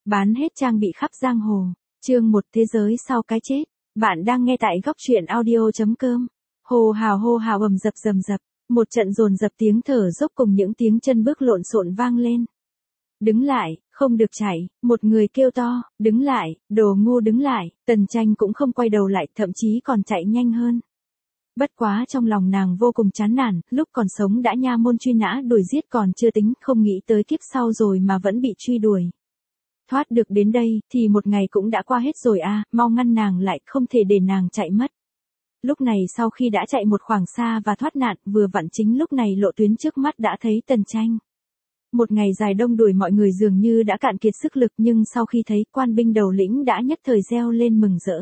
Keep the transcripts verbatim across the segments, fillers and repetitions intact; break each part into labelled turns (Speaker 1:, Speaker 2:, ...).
Speaker 1: Bán hết trang bị khắp giang hồ. Chương một Thế giới sau cái chết. Bạn đang nghe tại góc truyện audio chấm com. Hô hào hô hào ầm dập rầm dập, một trận dồn dập tiếng thở dốc cùng những tiếng chân bước lộn xộn vang lên. Đứng lại, không được chạy, một người kêu to, đứng lại, đồ ngu đứng lại, Tần Tranh cũng không quay đầu lại, thậm chí còn chạy nhanh hơn. Bất quá trong lòng nàng vô cùng chán nản, lúc còn sống đã nha môn truy nã đuổi giết còn chưa tính, không nghĩ tới kiếp sau rồi mà vẫn bị truy đuổi. Thoát được đến đây, thì một ngày cũng đã qua hết rồi à, mau ngăn nàng lại, không thể để nàng chạy mất. Lúc này sau khi đã chạy một khoảng xa và thoát nạn, vừa vặn chính lúc này lộ tuyến trước mắt đã thấy Tần Tranh. Một ngày dài đông đuổi mọi người dường như đã cạn kiệt sức lực, nhưng sau khi thấy quan binh đầu lĩnh đã nhất thời reo lên mừng rỡ.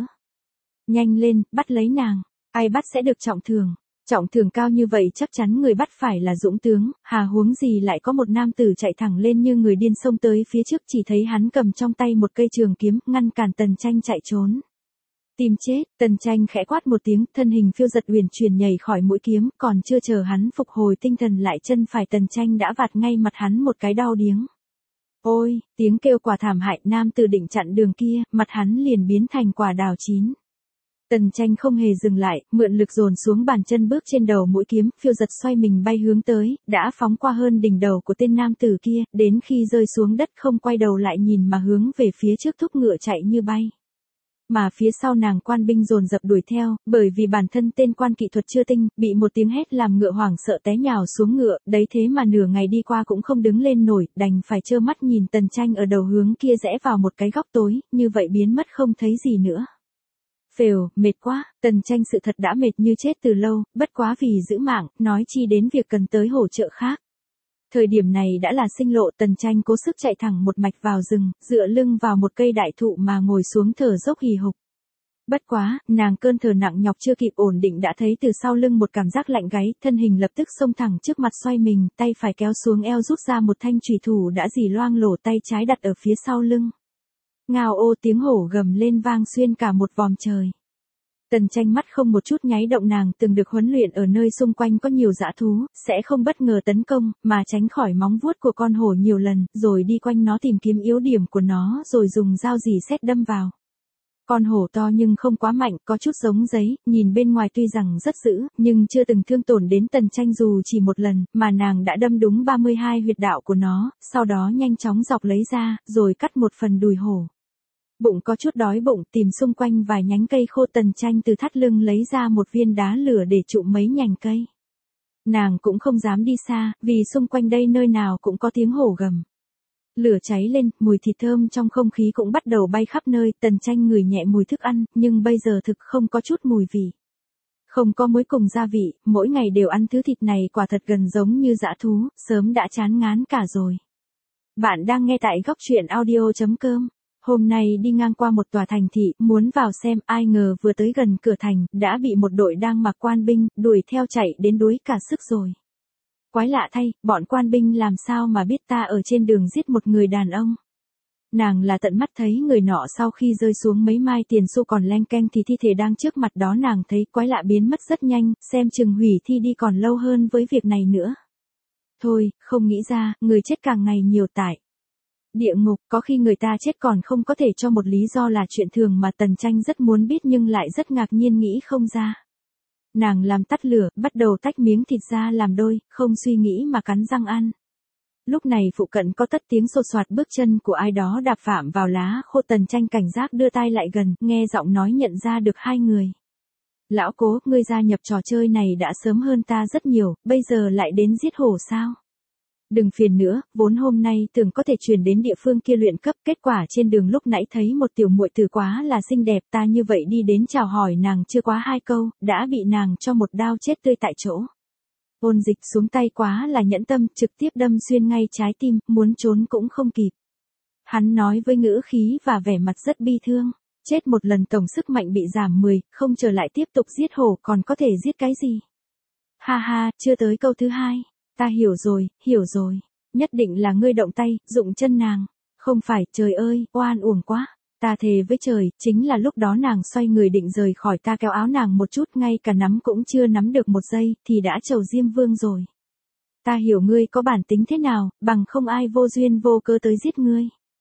Speaker 1: Nhanh lên, bắt lấy nàng, ai bắt sẽ được trọng thưởng. Trọng thưởng cao như vậy chắc chắn người bắt phải là dũng tướng, hà huống gì lại có một nam tử chạy thẳng lên như người điên xông tới phía trước, chỉ thấy hắn cầm trong tay một cây trường kiếm, ngăn cản Tần Tranh chạy trốn. Tìm chết, Tần Tranh khẽ quát một tiếng, thân hình phiêu giật uyển chuyển nhảy khỏi mũi kiếm, còn chưa chờ hắn phục hồi tinh thần lại, chân phải Tần Tranh đã vạt ngay mặt hắn một cái đau điếng. Ôi, tiếng kêu quả thảm hại, nam tử định chặn đường kia, mặt hắn liền biến thành quả đào chín. Tần Tranh không hề dừng lại, mượn lực dồn xuống bàn chân bước trên đầu mũi kiếm, phiêu giật xoay mình bay hướng tới, đã phóng qua hơn đỉnh đầu của tên nam tử kia, đến khi rơi xuống đất không quay đầu lại nhìn mà hướng về phía trước thúc ngựa chạy như bay. Mà phía sau nàng quan binh dồn dập đuổi theo, bởi vì bản thân tên quan kỹ thuật chưa tinh, bị một tiếng hét làm ngựa hoảng sợ té nhào xuống ngựa, đấy thế mà nửa ngày đi qua cũng không đứng lên nổi, đành phải trơ mắt nhìn Tần Tranh ở đầu hướng kia rẽ vào một cái góc tối, như vậy biến mất không thấy gì nữa. Phều, mệt quá, Tần Tranh sự thật đã mệt như chết từ lâu, bất quá vì giữ mạng, nói chi đến việc cần tới hỗ trợ khác. Thời điểm này đã là sinh lộ, Tần Tranh cố sức chạy thẳng một mạch vào rừng, dựa lưng vào một cây đại thụ mà ngồi xuống thở dốc hì hục. Bất quá, nàng cơn thở nặng nhọc chưa kịp ổn định đã thấy từ sau lưng một cảm giác lạnh gáy, thân hình lập tức xông thẳng trước mặt xoay mình, tay phải kéo xuống eo rút ra một thanh chùy thủ đã dỉ loang lổ, tay trái đặt ở phía sau lưng. Ngao ô, tiếng hổ gầm lên vang xuyên cả một vòm trời. Tần Tranh mắt không một chút nháy động, nàng từng được huấn luyện ở nơi xung quanh có nhiều dã thú, sẽ không bất ngờ tấn công, mà tránh khỏi móng vuốt của con hổ nhiều lần, rồi đi quanh nó tìm kiếm yếu điểm của nó rồi dùng dao dỉ sét đâm vào. Con hổ to nhưng không quá mạnh, có chút giống giấy, nhìn bên ngoài tuy rằng rất dữ, nhưng chưa từng thương tổn đến Tần Tranh dù chỉ một lần, mà nàng đã đâm đúng ba mươi hai huyệt đạo của nó, sau đó nhanh chóng dọc lấy ra, rồi cắt một phần đùi hổ. Bụng có chút đói bụng, tìm xung quanh vài nhánh cây khô, Tần Tranh từ thắt lưng lấy ra một viên đá lửa để trụm mấy nhành cây. Nàng cũng không dám đi xa, vì xung quanh đây nơi nào cũng có tiếng hổ gầm. Lửa cháy lên, mùi thịt thơm trong không khí cũng bắt đầu bay khắp nơi, Tần Tranh ngửi nhẹ mùi thức ăn, nhưng bây giờ thực không có chút mùi vị. Không có muối cùng gia vị, mỗi ngày đều ăn thứ thịt này quả thật gần giống như dã thú, sớm đã chán ngán cả rồi. Bạn đang nghe tại góc truyện audio chấm com. Hôm nay đi ngang qua một tòa thành thị, muốn vào xem, ai ngờ vừa tới gần cửa thành, đã bị một đội đang mặc quan binh, đuổi theo chạy đến đuối cả sức rồi. Quái lạ thay, bọn quan binh làm sao mà biết ta ở trên đường giết một người đàn ông. Nàng là tận mắt thấy người nọ sau khi rơi xuống mấy mai tiền xu còn leng keng thì thi thể đang trước mặt đó, nàng thấy quái lạ biến mất rất nhanh, xem chừng hủy thi đi còn lâu hơn với việc này nữa. Thôi, không nghĩ ra, người chết càng ngày nhiều tại địa ngục, có khi người ta chết còn không có thể cho một lý do là chuyện thường mà Tần Tranh rất muốn biết nhưng lại rất ngạc nhiên nghĩ không ra. Nàng làm tắt lửa, bắt đầu tách miếng thịt ra làm đôi, không suy nghĩ mà cắn răng ăn. Lúc này phụ cận có tất tiếng xô xoạt bước chân của ai đó đạp phạm vào lá khô, Tần Tranh cảnh giác đưa tai lại gần, nghe giọng nói nhận ra được hai người. Lão Cố, ngươi gia nhập trò chơi này đã sớm hơn ta rất nhiều, bây giờ lại đến giết hổ sao? Đừng phiền nữa, vốn hôm nay tưởng có thể chuyển đến địa phương kia luyện cấp, kết quả trên đường lúc nãy thấy một tiểu muội tử quá là xinh đẹp, ta như vậy đi đến chào hỏi nàng chưa quá hai câu, đã bị nàng cho một đao chết tươi tại chỗ. Ôn Dịch xuống tay quá là nhẫn tâm, trực tiếp đâm xuyên ngay trái tim, muốn trốn cũng không kịp. Hắn nói với ngữ khí và vẻ mặt rất bi thương, chết một lần tổng sức mạnh bị giảm mười, không trở lại tiếp tục giết hổ còn có thể giết cái gì. Ha ha, chưa tới câu thứ hai. Ta hiểu rồi, hiểu rồi. Nhất định là ngươi động tay, dụng chân nàng. Không phải, trời ơi, oan uổng quá. Ta thề với trời, chính là lúc đó nàng xoay người định rời khỏi, ta kéo áo nàng một chút, ngay cả nắm cũng chưa nắm được một giây, thì đã chầu Diêm Vương rồi. Ta hiểu ngươi có bản tính thế nào, bằng không ai vô duyên vô cớ tới giết ngươi.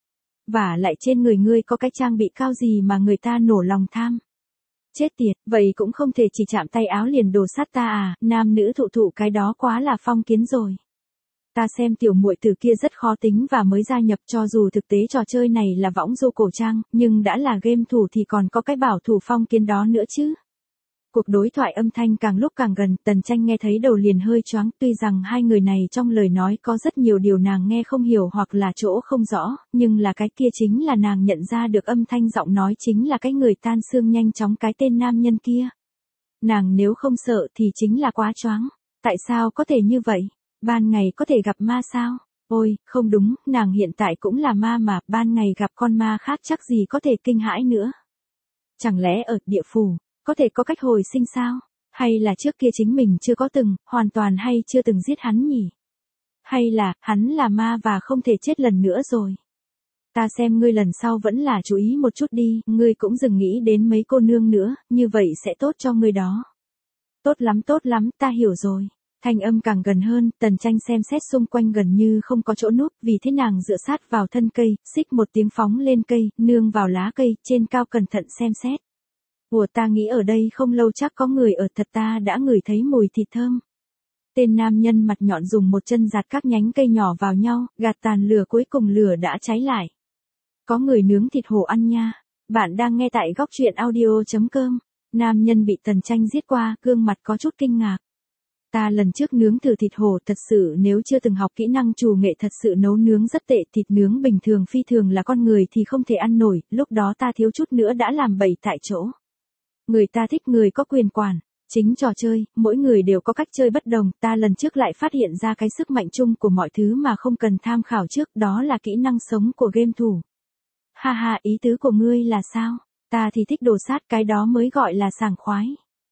Speaker 1: Và lại trên người ngươi có cái trang bị cao gì mà người ta nổ lòng tham. Chết tiệt, vậy cũng không thể chỉ chạm tay áo liền đồ sát ta à, nam nữ thụ thụ cái đó quá là phong kiến rồi. Ta xem tiểu muội từ kia rất khó tính và mới gia nhập, cho dù thực tế trò chơi này là võng du cổ trang, nhưng đã là game thủ thì còn có cái bảo thủ phong kiến đó nữa chứ. Cuộc đối thoại âm thanh càng lúc càng gần, Tần Tranh nghe thấy đầu liền hơi choáng, tuy rằng hai người này trong lời nói có rất nhiều điều nàng nghe không hiểu hoặc là chỗ không rõ, nhưng là cái kia chính là nàng nhận ra được âm thanh giọng nói chính là cái người tan xương nhanh chóng cái tên nam nhân kia. Nàng nếu không sợ thì chính là quá choáng. Tại sao có thể như vậy? Ban ngày có thể gặp ma sao? Ôi, không đúng, nàng hiện tại cũng là ma mà, ban ngày gặp con ma khác chắc gì có thể kinh hãi nữa. Chẳng lẽ ở địa phủ có thể có cách hồi sinh sao? Hay là trước kia chính mình chưa có từng, hoàn toàn hay chưa từng giết hắn nhỉ? Hay là, hắn là ma và không thể chết lần nữa rồi? Ta xem ngươi lần sau vẫn là chú ý một chút đi, ngươi cũng đừng nghĩ đến mấy cô nương nữa, như vậy sẽ tốt cho ngươi đó. Tốt lắm tốt lắm, ta hiểu rồi. Thanh âm càng gần hơn, Tần Tranh xem xét xung quanh gần như không có chỗ núp, vì thế nàng dựa sát vào thân cây, xích một tiếng phóng lên cây, nương vào lá cây, trên cao cẩn thận xem xét. Ủa, ta nghĩ ở đây không lâu chắc có người ở, thật ta đã ngửi thấy mùi thịt thơm. Tên nam nhân mặt nhọn dùng một chân giạt các nhánh cây nhỏ vào nhau, gạt tàn lửa, cuối cùng lửa đã cháy lại. Có người nướng thịt hổ ăn nha. Bạn đang nghe tại góc truyện audio chấm com. Nam nhân bị Tần Tranh giết qua, gương mặt có chút kinh ngạc. Ta lần trước nướng thử thịt hổ, thật sự nếu chưa từng học kỹ năng trù nghệ thật sự nấu nướng rất tệ, thịt nướng bình thường phi thường là con người thì không thể ăn nổi, lúc đó ta thiếu chút nữa đã làm bậy tại chỗ. Người ta thích người có quyền quản. Chính trò chơi, mỗi người đều có cách chơi bất đồng, ta lần trước lại phát hiện ra cái sức mạnh chung của mọi thứ mà không cần tham khảo trước, đó là kỹ năng sống của game thủ. Ha ha, ý tứ của ngươi là sao? Ta thì thích đồ sát, cái đó mới gọi là sảng khoái.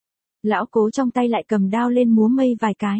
Speaker 1: Lão Cố trong tay lại cầm đao lên múa mây vài cái.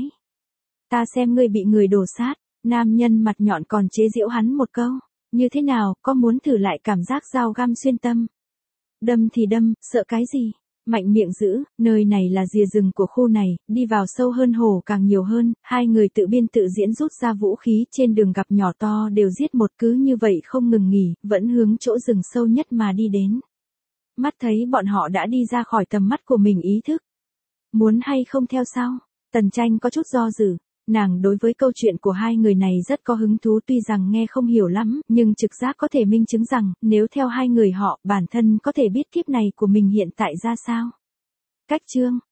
Speaker 1: Ta xem ngươi bị người đổ sát, nam nhân mặt nhọn còn chế giễu hắn một câu. Như thế nào, có muốn thử lại cảm giác dao găm xuyên tâm? Đâm thì đâm, sợ cái gì? Mạnh miệng dữ, nơi này là rìa rừng của khu này, đi vào sâu hơn hồ càng nhiều hơn, hai người tự biên tự diễn rút ra vũ khí, trên đường gặp nhỏ to đều giết một, cứ như vậy không ngừng nghỉ, vẫn hướng chỗ rừng sâu nhất mà đi đến. Mắt thấy bọn họ đã đi ra khỏi tầm mắt của mình, ý thức. Muốn hay không theo sao? Tần Tranh có chút do dự. Nàng đối với câu chuyện của hai người này rất có hứng thú, tuy rằng nghe không hiểu lắm, nhưng trực giác có thể minh chứng rằng, nếu theo hai người họ, bản thân có thể biết kiếp này của mình hiện tại ra sao. Cách chương